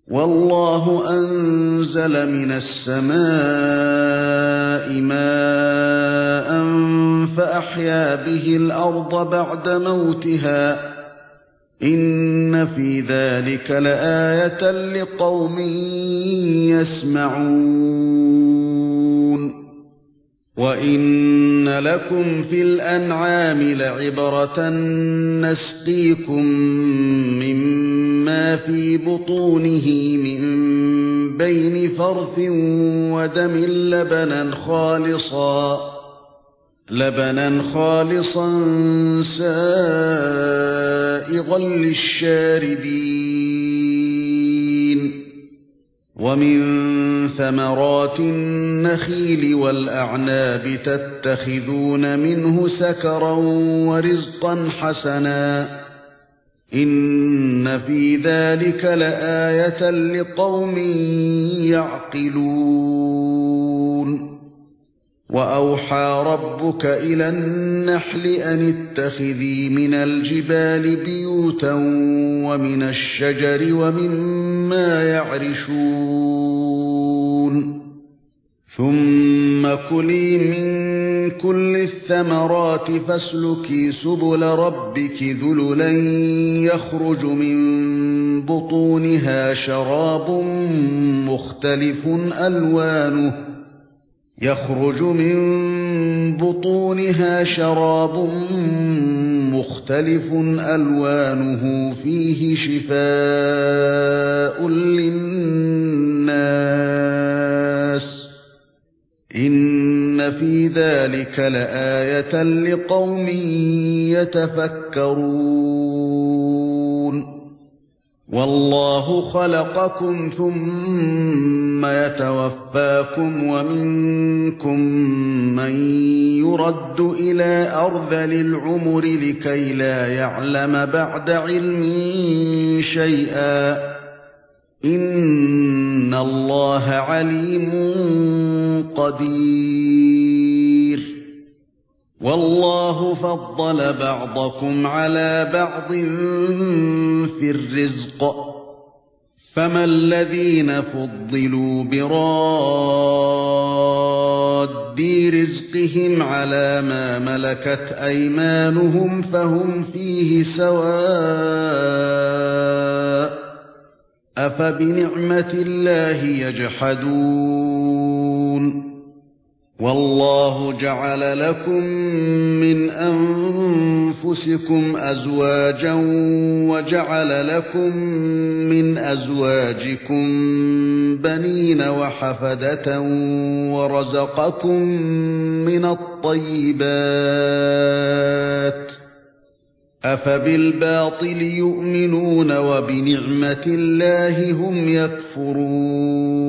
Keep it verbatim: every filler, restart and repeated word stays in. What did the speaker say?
والله أنزل من السماء ماء فأحيا به الأرض بعد موتها إن في ذلك لآية لقوم يسمعون وإن لكم في الأنعام لعبرة نسقيكم مما في بطونه من بين فرث ودم لبنا خالصا لبنا خالصا سائغا للشاربين ومن ثمرات النخيل والأعناب تتخذون منه سكرا ورزقا حسنا إن في ذلك لآية لقوم يعقلون وأوحى ربك إلى النحل أن اتخذي من الجبال بيوتا ومن الشجر ومما يعرشون ثم كلي من كل الثمرات فاسلكي سبل ربك ذللا يخرج من بطونها شراب مختلف ألوانه يخرج من بطونها شراب مختلف ألوانه فيه شفاء للناس إن في ذلك لآية لقوم يتفكرون والله خلقكم ثم يتوفاكم ومنكم من يرد إلى أرذل العمر لكي لا يعلم بعد علم شيئا إن الله عليم قدير والله فضل بعضكم على بعض في الرزق فما الذين فضلوا براد رزقهم على ما ملكت أيمانهم فهم فيه سواء أفبنعمة الله يجحدون والله جعل لكم من أنفسكم أزواجا وجعل لكم من أزواجكم بنين وحفدة ورزقكم من الطيبات أفبالباطل يؤمنون وبنعمة الله هم يكفرون